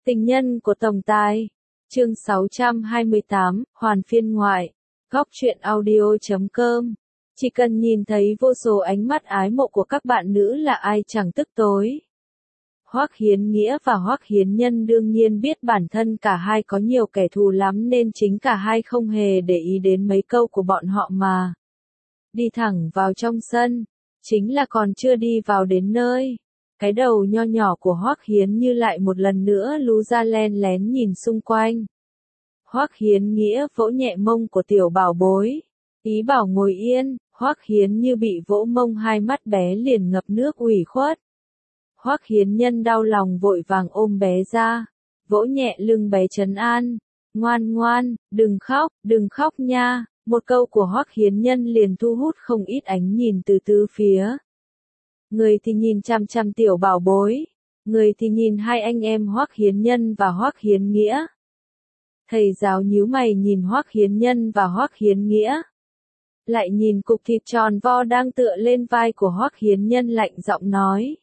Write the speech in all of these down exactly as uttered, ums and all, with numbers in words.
Tình nhân của tổng tài. Chương sáu trăm hai mươi tám, hoàn phiên ngoại. Góc truyện audio chấm com. Chỉ cần nhìn thấy vô số ánh mắt ái mộ của các bạn nữ là ai chẳng tức tối. Hoắc Hiến Nghĩa và Hoắc Hiến Nhân đương nhiên biết bản thân cả hai có nhiều kẻ thù lắm nên chính cả hai không hề để ý đến mấy câu của bọn họ mà đi thẳng vào trong sân. Chính là còn chưa đi vào đến nơi, cái đầu nho nhỏ của Hoắc Hiến Như lại một lần nữa lú ra len lén nhìn xung quanh. Hoắc Hiến Nghĩa vỗ nhẹ mông của tiểu bảo bối, ý bảo ngồi yên. Hoắc Hiến Như bị vỗ mông, hai mắt bé liền ngập nước ủy khuất. Hoắc Hiến Nhân đau lòng vội vàng ôm bé ra, vỗ nhẹ lưng bé trấn an. Ngoan ngoan, đừng khóc, đừng khóc nha. Một câu của Hoắc Hiến Nhân liền thu hút không ít ánh nhìn từ tứ phía. Người thì nhìn chằm chằm tiểu bảo bối, người thì nhìn hai anh em Hoắc Hiến Nhân và Hoắc Hiến Nghĩa. Thầy giáo nhíu mày nhìn Hoắc Hiến Nhân và Hoắc Hiến Nghĩa, lại nhìn cục thịt tròn vo đang tựa lên vai của Hoắc Hiến Nhân, lạnh giọng nói: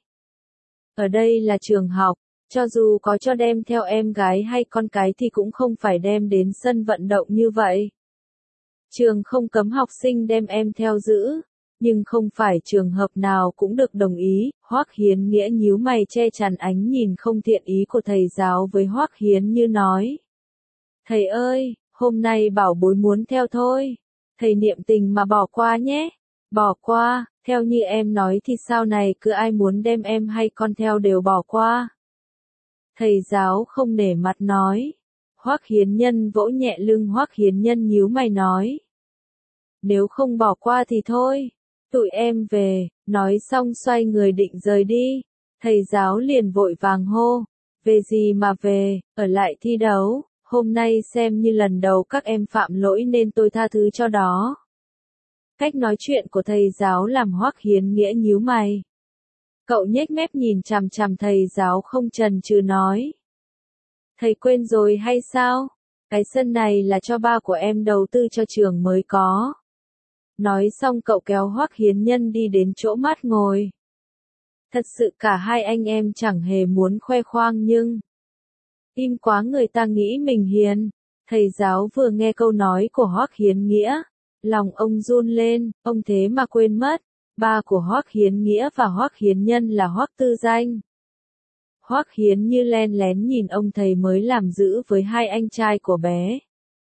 ở đây là trường học, cho dù có cho đem theo em gái hay con cái thì cũng không phải đem đến sân vận động như vậy. Trường không cấm học sinh đem em theo giữ, nhưng không phải trường hợp nào cũng được đồng ý. Hoắc Hiến Nghĩa nhíu mày che chắn ánh nhìn không thiện ý của thầy giáo với Hoắc Hiến Như nói: thầy ơi, hôm nay bảo bối muốn theo thôi, thầy niệm tình mà bỏ qua nhé. Bỏ qua, theo như em nói thì sau này cứ ai muốn đem em hay con theo đều bỏ qua. Thầy giáo không nể mặt nói. Hoắc Hiến Nhân vỗ nhẹ lưng Hoắc Hiến Nhân nhíu mày nói: nếu không bỏ qua thì thôi, tụi em về. Nói xong xoay người định rời đi, thầy giáo liền vội vàng hô: về gì mà về, ở lại thi đấu, hôm nay xem như lần đầu các em phạm lỗi nên tôi tha thứ cho đó. Cách nói chuyện của thầy giáo làm Hoắc Hiến Nghĩa nhíu mày. Cậu nhếch mép nhìn chằm chằm thầy giáo không chần chừ nói: thầy quên rồi hay sao? Cái sân này là cho ba của em đầu tư cho trường mới có. Nói xong cậu kéo Hoắc Hiến Nhân đi đến chỗ mát ngồi. Thật sự cả hai anh em chẳng hề muốn khoe khoang nhưng im quá người ta nghĩ mình hiền. Thầy giáo vừa nghe câu nói của Hoắc Hiến Nghĩa, lòng ông run lên. Ông thế mà quên mất, ba của Hoắc Hiến Nghĩa và Hoắc Hiến Nhân là Hoắc Tư Danh. Hoắc Hiến Như len lén nhìn ông thầy mới làm giữ với hai anh trai của bé.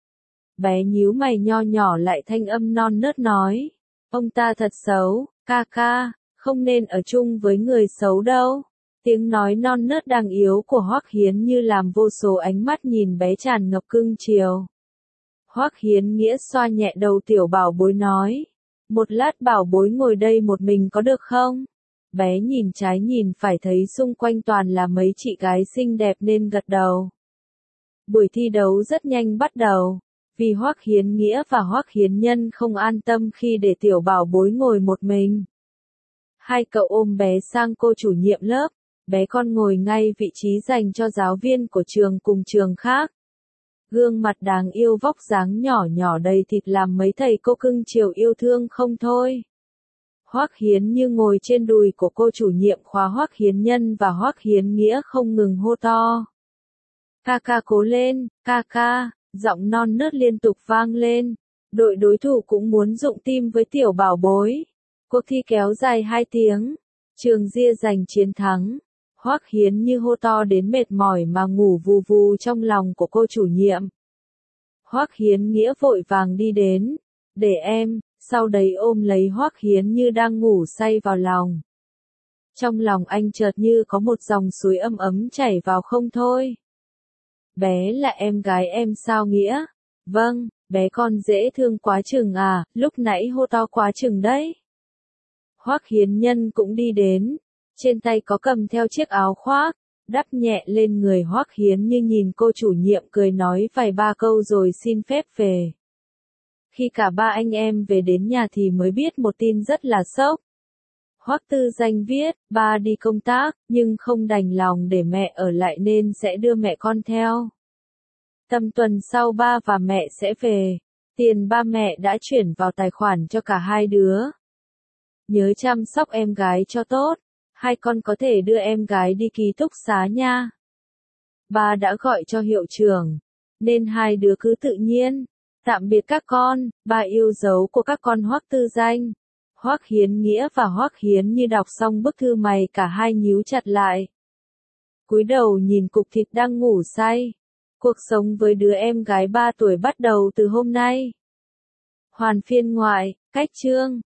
Bé nhíu mày nho nhỏ lại thanh âm non nớt nói: ông ta thật xấu, ca ca, không nên ở chung với người xấu đâu. Tiếng nói non nớt đang yếu của Hoắc Hiến Như làm vô số ánh mắt nhìn bé tràn ngập cưng chiều. Hoắc Hiến Nghĩa xoa nhẹ đầu tiểu bảo bối nói: một lát bảo bối ngồi đây một mình có được không? Bé nhìn trái nhìn phải thấy xung quanh toàn là mấy chị gái xinh đẹp nên gật đầu. Buổi thi đấu rất nhanh bắt đầu, vì Hoắc Hiến Nghĩa và Hoắc Hiến Nhân không an tâm khi để tiểu bảo bối ngồi một mình. Hai cậu ôm bé sang cô chủ nhiệm lớp, bé con ngồi ngay vị trí dành cho giáo viên của trường cùng trường khác. Gương mặt đáng yêu vóc dáng nhỏ nhỏ đầy thịt làm mấy thầy cô cưng chiều yêu thương không thôi. Hoắc Hiến Như ngồi trên đùi của cô chủ nhiệm khóa Hoắc Hiến Nhân và Hoắc Hiến Nghĩa không ngừng hô to: ca ca cố lên, ca ca. Giọng non nớt liên tục vang lên. Đội đối thủ cũng muốn dụng tim với tiểu bảo bối. Cuộc thi kéo dài hai tiếng. Trường Ria giành chiến thắng. Hoắc Hiến Như hô to đến mệt mỏi mà ngủ vù vù trong lòng của cô chủ nhiệm. Hoắc Hiến Nghĩa vội vàng đi đến. Để em, sau đấy ôm lấy Hoắc Hiến Như đang ngủ say vào lòng. Trong lòng anh chợt như có một dòng suối ấm ấm chảy vào không thôi. Bé là em gái em sao Nghĩa? Vâng, bé con dễ thương quá chừng à, lúc nãy hô to quá chừng đấy. Hoắc Hiến Nhân cũng đi đến, trên tay có cầm theo chiếc áo khoác, đắp nhẹ lên người Hoắc Hiến Như nhìn cô chủ nhiệm cười nói vài ba câu rồi xin phép về. Khi cả ba anh em về đến nhà thì mới biết một tin rất là sốc. Hoắc Tư Danh viết, ba đi công tác, nhưng không đành lòng để mẹ ở lại nên sẽ đưa mẹ con theo. Tầm tuần sau ba và mẹ sẽ về, tiền ba mẹ đã chuyển vào tài khoản cho cả hai đứa. Nhớ chăm sóc em gái cho tốt, hai con có thể đưa em gái đi ký túc xá nha. ba đã gọi cho hiệu trưởng, nên hai đứa cứ tự nhiên. Tạm biệt các con, ba yêu dấu của các con Hoắc Tư Danh. Hoắc Hiến Nghĩa và Hoắc Hiến Như đọc xong bức thư mày cả hai nhíu chặt lại. Cúi đầu nhìn cục thịt đang ngủ say. Cuộc sống với đứa em gái ba tuổi bắt đầu từ hôm nay. Hoàn phiên ngoại, cách chương.